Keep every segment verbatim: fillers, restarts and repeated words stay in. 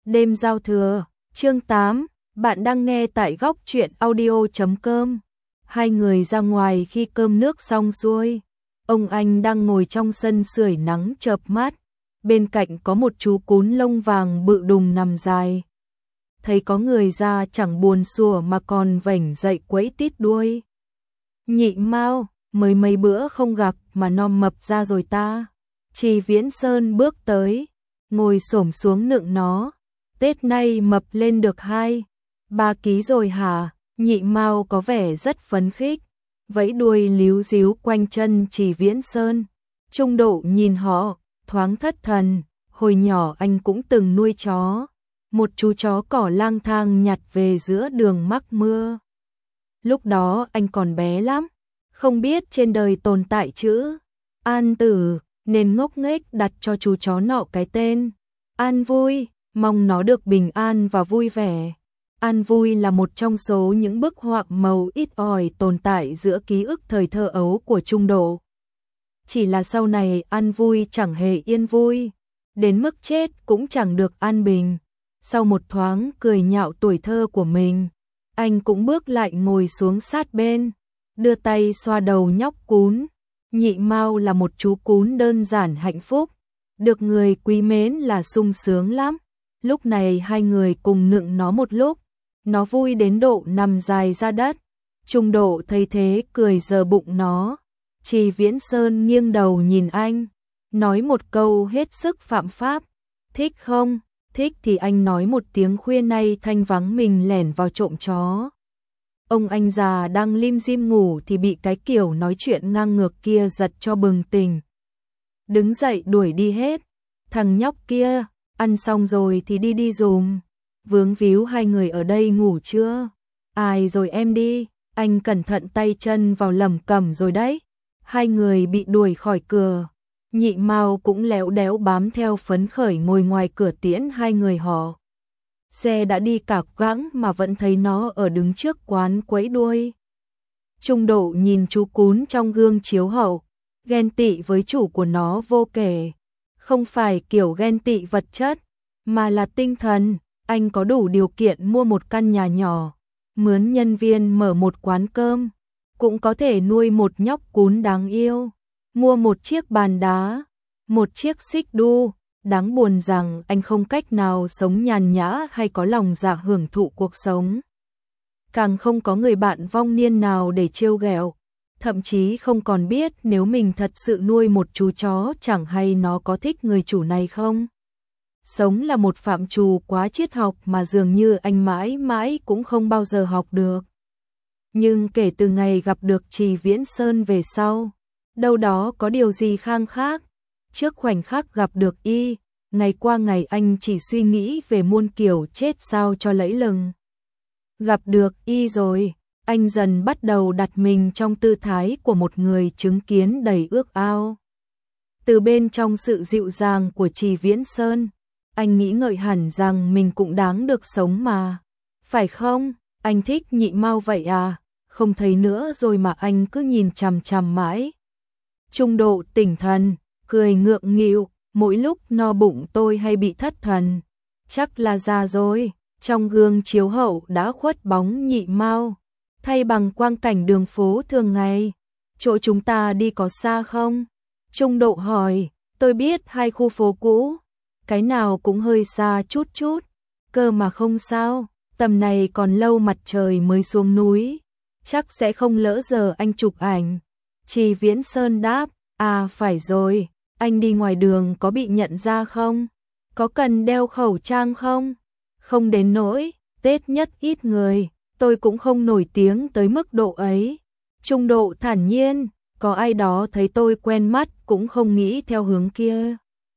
Đêm giao thừa, chương tám, bạn đang nghe tại góc truyện audio chấm com. Hai người ra ngoài khi cơm nước xong xuôi. Ông anh đang ngồi trong sân sưởi nắng chợp mắt. Bên cạnh có một chú cún lông vàng bự đùng nằm dài. Thấy có người ra chẳng buồn sủa mà còn vểnh dậy quẫy tít đuôi. Nhị Mao, mới mấy bữa không gặp mà nom mập ra rồi ta. Trì Viễn Sơn bước tới, ngồi xổm xuống nựng nó. Tết nay mập lên được hai, ba ký rồi hả? Nhị Mao có vẻ rất phấn khích, vẫy đuôi líu díu quanh chân Trì Viễn Sơn. Trung Độ nhìn họ, thoáng thất thần, hồi nhỏ anh cũng từng nuôi chó. Một chú chó cỏ lang thang nhặt về giữa đường mắc mưa. Lúc đó anh còn bé lắm, không biết trên đời tồn tại chữ An Tử, nên ngốc nghếch đặt cho chú chó nọ cái tên An Vui, mong nó được bình an và vui vẻ. An Vui là một trong số những bức họa màu ít ỏi tồn tại giữa ký ức thời thơ ấu của Trung Độ. Chỉ là sau này An Vui chẳng hề yên vui, đến mức chết cũng chẳng được an bình. Sau một thoáng cười nhạo tuổi thơ của mình, anh cũng bước lại ngồi xuống sát bên, đưa tay xoa đầu nhóc cún. Nhị Mao là một chú cún đơn giản hạnh phúc, được người quý mến là sung sướng lắm. Lúc này hai người cùng nựng nó một lúc, nó vui đến độ nằm dài ra đất. Trung Độ thấy thế cười giở bụng nó. Trì Viễn Sơn nghiêng đầu nhìn anh, nói một câu hết sức phạm pháp. Thích không? Thích thì anh nói một tiếng khuya nay thanh vắng mình lẻn vào trộm chó. Ông anh già đang lim dim ngủ thì bị cái kiểu nói chuyện ngang ngược kia giật cho bừng tỉnh. Đứng dậy đuổi đi hết. Thằng nhóc kia, ăn xong rồi thì đi đi dùm. Vướng víu hai người ở đây ngủ chưa? Ai rồi em đi, anh cẩn thận tay chân vào lẩm cẩm rồi đấy. Hai người bị đuổi khỏi cửa. Nhị Mao cũng léo đéo bám theo phấn khởi ngồi ngoài cửa tiễn hai người họ. Xe đã đi cả quãng mà vẫn thấy nó ở đứng trước quán quẫy đuôi. Trung Độ nhìn chú cún trong gương chiếu hậu, ghen tị với chủ của nó vô kể. Không phải kiểu ghen tị vật chất, mà là tinh thần. Anh có đủ điều kiện mua một căn nhà nhỏ, mướn nhân viên mở một quán cơm, cũng có thể nuôi một nhóc cún đáng yêu, mua một chiếc bàn đá, một chiếc xích đu. Đáng buồn rằng anh không cách nào sống nhàn nhã hay có lòng dạ hưởng thụ cuộc sống. Càng không có người bạn vong niên nào để trêu ghẹo, thậm chí không còn biết nếu mình thật sự nuôi một chú chó chẳng hay nó có thích người chủ này không. Sống là một phạm trù quá triết học mà dường như anh mãi mãi cũng không bao giờ học được. Nhưng kể từ ngày gặp được Trì Viễn Sơn về sau, đâu đó có điều gì khang khác. Trước khoảnh khắc gặp được y, ngày qua ngày anh chỉ suy nghĩ về muôn kiểu chết sao cho lẫy lừng. Gặp được y rồi, anh dần bắt đầu đặt mình trong tư thái của một người chứng kiến đầy ước ao. Từ bên trong sự dịu dàng của Trì Viễn Sơn, anh nghĩ ngợi hẳn rằng mình cũng đáng được sống mà. Phải không? Anh thích Nhị Mao vậy à? Không thấy nữa rồi mà anh cứ nhìn chằm chằm mãi. Trung Độ tỉnh thần, cười ngượng nghịu, mỗi lúc no bụng tôi hay bị thất thần. Chắc là già rồi. Trong gương chiếu hậu đã khuất bóng Nhị Mao, thay bằng quang cảnh đường phố thường ngày. Chỗ chúng ta đi có xa không? Trung Độ hỏi. Tôi biết hai khu phố cũ, cái nào cũng hơi xa chút chút. Cơ mà không sao, tầm này còn lâu mặt trời mới xuống núi, chắc sẽ không lỡ giờ anh chụp ảnh. Trì Viễn Sơn đáp. À phải rồi, anh đi ngoài đường có bị nhận ra không? Có cần đeo khẩu trang không? Không đến nỗi, Tết nhất ít người, tôi cũng không nổi tiếng tới mức độ ấy. Trung Độ thản nhiên, có ai đó thấy tôi quen mắt cũng không nghĩ theo hướng kia.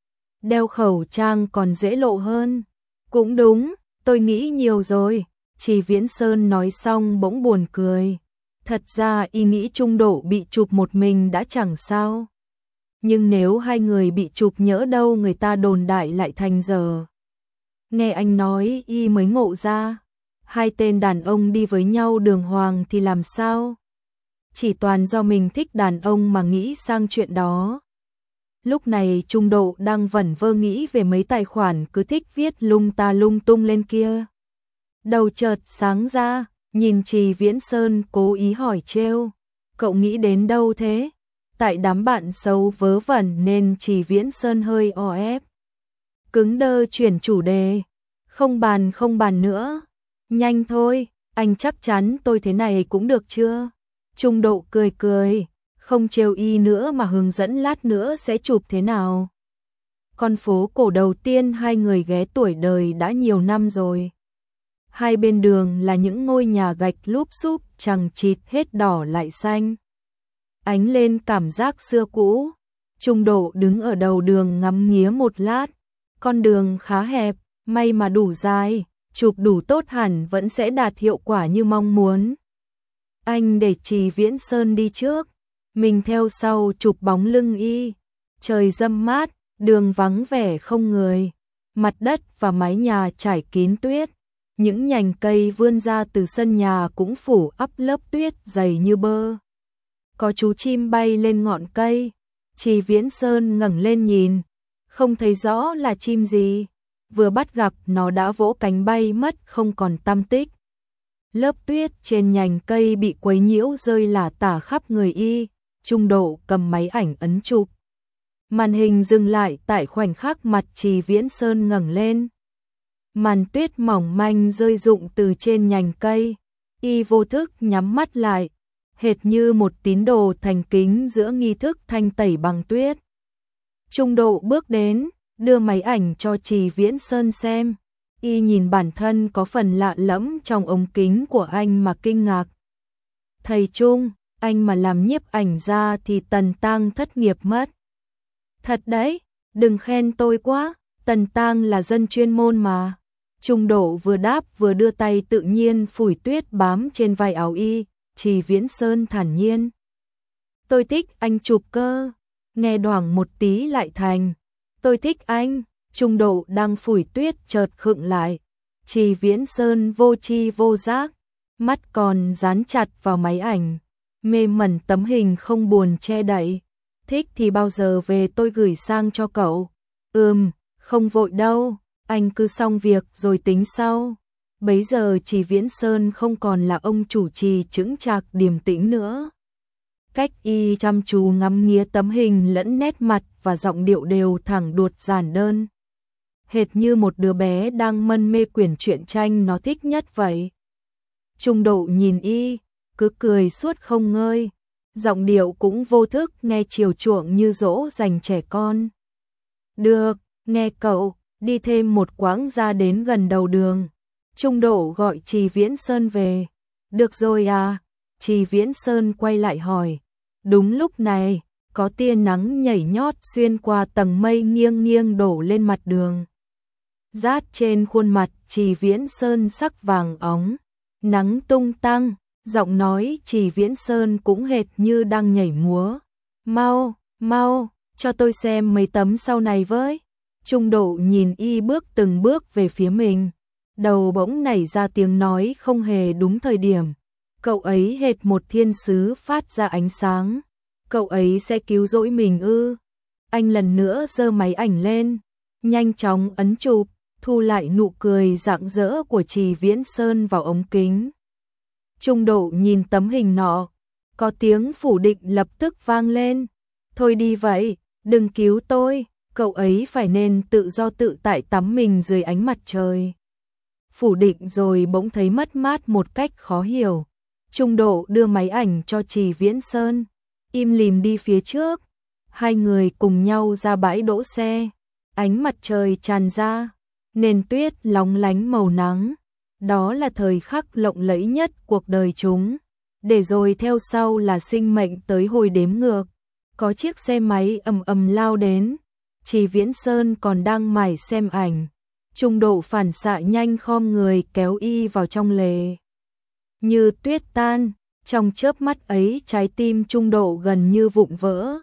Đeo khẩu trang còn dễ lộ hơn. Cũng đúng, tôi nghĩ nhiều rồi. Trì Viễn Sơn nói xong bỗng buồn cười. Thật ra y nghĩ Trung Độ bị chụp một mình đã chẳng sao. Nhưng nếu hai người bị chụp nhỡ đâu người ta đồn đại lại thành giờ. Nghe anh nói y mới ngộ ra. Hai tên đàn ông đi với nhau đường hoàng thì làm sao? Chỉ toàn do mình thích đàn ông mà nghĩ sang chuyện đó. Lúc này Trung Độ đang vẩn vơ nghĩ về mấy tài khoản cứ thích viết lung ta lung tung lên kia. Đầu chợt sáng ra, nhìn Trì Viễn Sơn cố ý hỏi trêu, cậu nghĩ đến đâu thế? Tại đám bạn xấu vớ vẩn nên Trì Viễn Sơn hơi o ép. Cứng đơ chuyển chủ đề, không bàn không bàn nữa, nhanh thôi, anh chắc chắn tôi thế này cũng được chưa? Trung Độ cười cười, không trêu y nữa mà hướng dẫn lát nữa sẽ chụp thế nào. Con phố cổ đầu tiên hai người ghé tuổi đời đã nhiều năm rồi. Hai bên đường là những ngôi nhà gạch lúp xúp chằng chịt hết đỏ lại xanh. Ánh lên cảm giác xưa cũ. Trung Độ đứng ở đầu đường ngắm nghía một lát. Con đường khá hẹp, may mà đủ dài, chụp đủ tốt hẳn vẫn sẽ đạt hiệu quả như mong muốn. Anh để Trì Viễn Sơn đi trước, mình theo sau chụp bóng lưng y. Trời râm mát, đường vắng vẻ không người, mặt đất và mái nhà trải kín tuyết. Những nhành cây vươn ra từ sân nhà cũng phủ ắp lớp tuyết dày như bơ. Có chú chim bay lên ngọn cây, Trì Viễn Sơn ngẩng lên nhìn, không thấy rõ là chim gì, vừa bắt gặp nó đã vỗ cánh bay mất không còn tăm tích. Lớp tuyết trên nhành cây bị quấy nhiễu rơi lả tả khắp người y, Trung Độ cầm máy ảnh ấn chụp. Màn hình dừng lại tại khoảnh khắc mặt Trì Viễn Sơn ngẩng lên. Màn tuyết mỏng manh rơi rụng từ trên nhành cây, y vô thức nhắm mắt lại, hệt như một tín đồ thành kính giữa nghi thức thanh tẩy bằng tuyết. Trung Độ bước đến, đưa máy ảnh cho Trì Viễn Sơn xem, y nhìn bản thân có phần lạ lẫm trong ống kính của anh mà kinh ngạc. Thầy Trung, anh mà làm nhiếp ảnh ra thì Tần Tang thất nghiệp mất. Thật đấy, đừng khen tôi quá, Tần Tang là dân chuyên môn mà. Trung Độ vừa đáp vừa đưa tay tự nhiên phủi tuyết bám trên vai áo y, Trì Viễn Sơn thản nhiên. Tôi thích anh chụp cơ, nghe đoảng một tí lại thành. Tôi thích anh, Trung Độ đang phủi tuyết chợt khựng lại. Trì Viễn Sơn vô tri vô giác, mắt còn dán chặt vào máy ảnh, mê mẩn tấm hình không buồn che đậy. Thích thì bao giờ về tôi gửi sang cho cậu. Ừm, không vội đâu, anh cứ xong việc rồi tính sau. Bấy giờ Trì Viễn Sơn không còn là ông chủ trì chững chạc điềm tĩnh nữa. Cách y chăm chú ngắm nghía tấm hình lẫn nét mặt và giọng điệu đều thẳng đuột giản đơn. Hệt như một đứa bé đang mân mê quyển truyện tranh nó thích nhất vậy. Trung Độ nhìn y, cứ cười suốt không ngơi. Giọng điệu cũng vô thức nghe chiều chuộng như dỗ dành trẻ con. Được, nghe cậu, đi thêm một quãng ra đến gần đầu đường. Trung Độ gọi Trì Viễn Sơn về. Được rồi à? Trì Viễn Sơn quay lại hỏi. Đúng lúc này, có tia nắng nhảy nhót xuyên qua tầng mây nghiêng nghiêng đổ lên mặt đường. Rát trên khuôn mặt Trì Viễn Sơn sắc vàng óng, nắng tung tăng, giọng nói Trì Viễn Sơn cũng hệt như đang nhảy múa. Mau, mau, cho tôi xem mấy tấm sau này với. Trung Độ nhìn y bước từng bước về phía mình. Đầu bỗng nảy ra tiếng nói không hề đúng thời điểm. Cậu ấy hệt một thiên sứ phát ra ánh sáng. Cậu ấy sẽ cứu rỗi mình ư? Anh lần nữa giơ máy ảnh lên, nhanh chóng ấn chụp, thu lại nụ cười rạng rỡ của Trì Viễn Sơn vào ống kính. Trung Độ nhìn tấm hình nọ, có tiếng phủ định lập tức vang lên. Thôi đi vậy, đừng cứu tôi, cậu ấy phải nên tự do tự tại tắm mình dưới ánh mặt trời. Phủ định rồi bỗng thấy mất mát một cách khó hiểu. Trung Độ đưa máy ảnh cho Trì Viễn Sơn, im lìm đi phía trước. Hai người cùng nhau ra bãi đỗ xe, ánh mặt trời tràn ra, nền tuyết lóng lánh màu nắng. Đó là thời khắc lộng lẫy nhất cuộc đời chúng. Để rồi theo sau là sinh mệnh tới hồi đếm ngược. Có chiếc xe máy ầm ầm lao đến. Trì Viễn Sơn còn đang mải xem ảnh. Trung Độ phản xạ nhanh khom người kéo y vào trong lề. Như tuyết tan, trong chớp mắt ấy trái tim Trung Độ gần như vụn vỡ.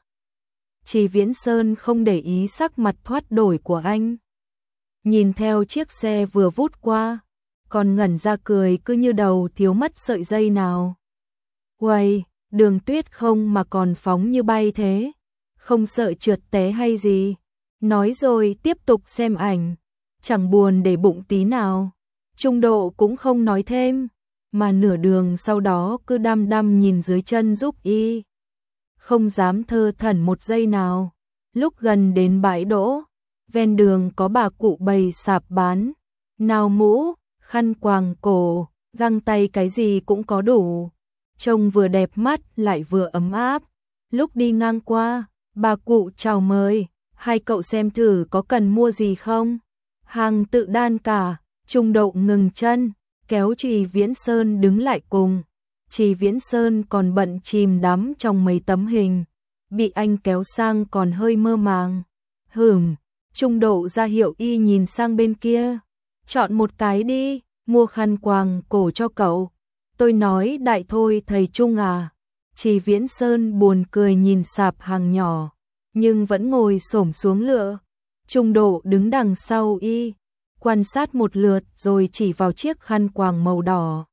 Trì Viễn Sơn không để ý sắc mặt thoát đổi của anh. Nhìn theo chiếc xe vừa vút qua, còn ngẩn ra cười cứ như đầu thiếu mất sợi dây nào. Uầy, đường tuyết không mà còn phóng như bay thế. không sợ trượt té hay gì. Nói rồi tiếp tục xem ảnh, chẳng buồn để bụng tí nào. Trung Độ cũng không nói thêm, mà nửa đường sau đó cứ đăm đăm nhìn dưới chân giúp y. Không dám thơ thẩn một giây nào. Lúc gần đến bãi đỗ, ven đường có bà cụ bày sạp bán, nào mũ, khăn quàng cổ, găng tay cái gì cũng có đủ. Trông vừa đẹp mắt lại vừa ấm áp. Lúc đi ngang qua, bà cụ chào mời, hai cậu xem thử có cần mua gì không? Hàng tự đan cả. Trung Độ ngừng chân, kéo Trì Viễn Sơn đứng lại cùng. Trì Viễn Sơn còn bận chìm đắm trong mấy tấm hình, bị anh kéo sang còn hơi mơ màng. Hửm, Trung Độ ra hiệu y nhìn sang bên kia. Chọn một cái đi, mua khăn quàng cổ cho cậu. Tôi nói đại thôi thầy Trung à. Trì Viễn Sơn buồn cười nhìn sạp hàng nhỏ, nhưng vẫn ngồi xổm xuống lựa. Trung Độ đứng đằng sau y, quan sát một lượt rồi chỉ vào chiếc khăn quàng màu đỏ.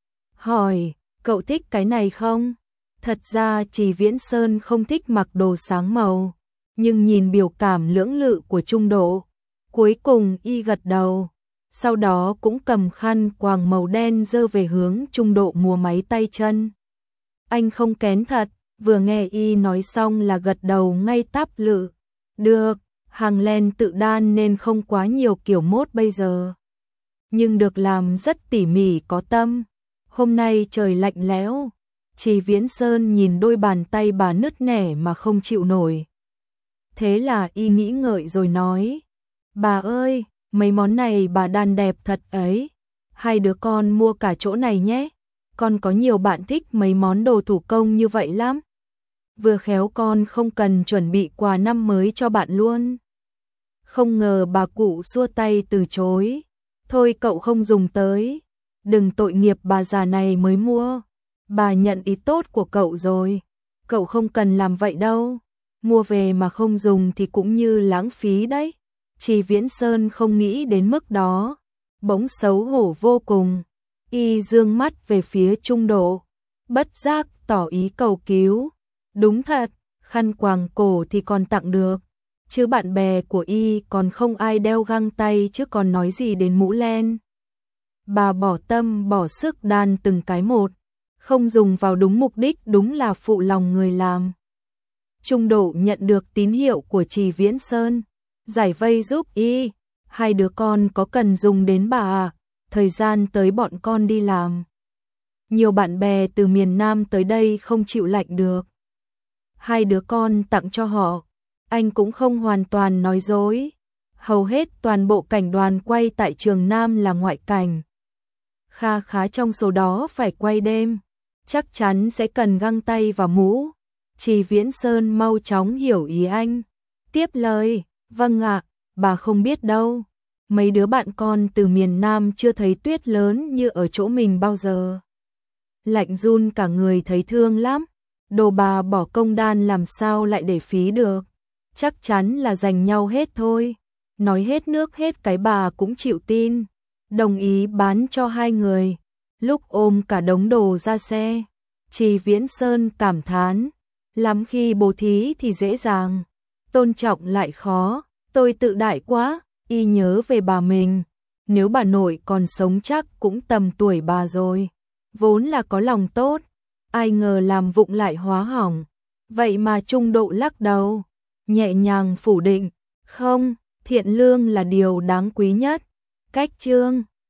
Hỏi, cậu thích cái này không? Thật ra Trì Viễn Sơn không thích mặc đồ sáng màu, nhưng nhìn biểu cảm lưỡng lự của Trung Độ, cuối cùng y gật đầu. Sau đó cũng cầm khăn quàng màu đen giơ về hướng Trung Độ múa máy tay chân. Anh không kén thật, vừa nghe y nói xong là gật đầu ngay táp lự. Được, hàng len tự đan nên không quá nhiều kiểu mốt bây giờ, nhưng được làm rất tỉ mỉ có tâm. Hôm nay trời lạnh lẽo, Trì Viễn Sơn nhìn đôi bàn tay bà nứt nẻ mà không chịu nổi. Thế là y nghĩ ngợi rồi nói, bà ơi, mấy món này bà đan đẹp thật ấy, hai đứa con mua cả chỗ này nhé, con có nhiều bạn thích mấy món đồ thủ công như vậy lắm. Vừa khéo con không cần chuẩn bị quà năm mới cho bạn luôn. Không ngờ bà cụ xua tay từ chối. Thôi cậu không dùng tới, đừng tội nghiệp bà già này mới mua. Bà nhận ý tốt của cậu rồi, cậu không cần làm vậy đâu. Mua về mà không dùng thì cũng như lãng phí đấy. Trì Viễn Sơn không nghĩ đến mức đó, bỗng xấu hổ vô cùng. Y dương mắt về phía Trung Độ, bất giác tỏ ý cầu cứu. Đúng thật, khăn quàng cổ thì còn tặng được, chứ bạn bè của y còn không ai đeo găng tay chứ còn nói gì đến mũ len. Bà bỏ tâm bỏ sức đan từng cái một, không dùng vào đúng mục đích đúng là phụ lòng người làm. Trung Độ nhận được tín hiệu của Trì Viễn Sơn, giải vây giúp y. Hai đứa con có cần dùng đến bà à? Thời gian tới bọn con đi làm. Nhiều bạn bè từ miền Nam tới đây không chịu lạnh được. Hai đứa con tặng cho họ. Anh cũng không hoàn toàn nói dối. Hầu hết toàn bộ cảnh đoàn quay tại Trường Nam là ngoại cảnh. Kha khá trong số đó phải quay đêm, chắc chắn sẽ cần găng tay và mũ. Trì Viễn Sơn mau chóng hiểu ý anh, tiếp lời, vâng ạ, bà không biết đâu. Mấy đứa bạn con từ miền Nam chưa thấy tuyết lớn như ở chỗ mình bao giờ. Lạnh run cả người thấy thương lắm. Đồ bà bỏ công đan làm sao lại để phí được. Chắc chắn là dành nhau hết thôi. Nói hết nước hết cái bà cũng chịu tin, đồng ý bán cho hai người. Lúc ôm cả đống đồ ra xe, Trì Viễn Sơn cảm thán, lắm khi bố thí thì dễ dàng, tôn trọng lại khó. Tôi tự đại quá. Y nhớ về bà mình, nếu bà nội còn sống chắc cũng tầm tuổi bà rồi. Vốn là có lòng tốt, ai ngờ làm vụng lại hóa hỏng. Vậy mà Trung Độ lắc đầu, nhẹ nhàng phủ định, không, thiện lương là điều đáng quý nhất. Cách chương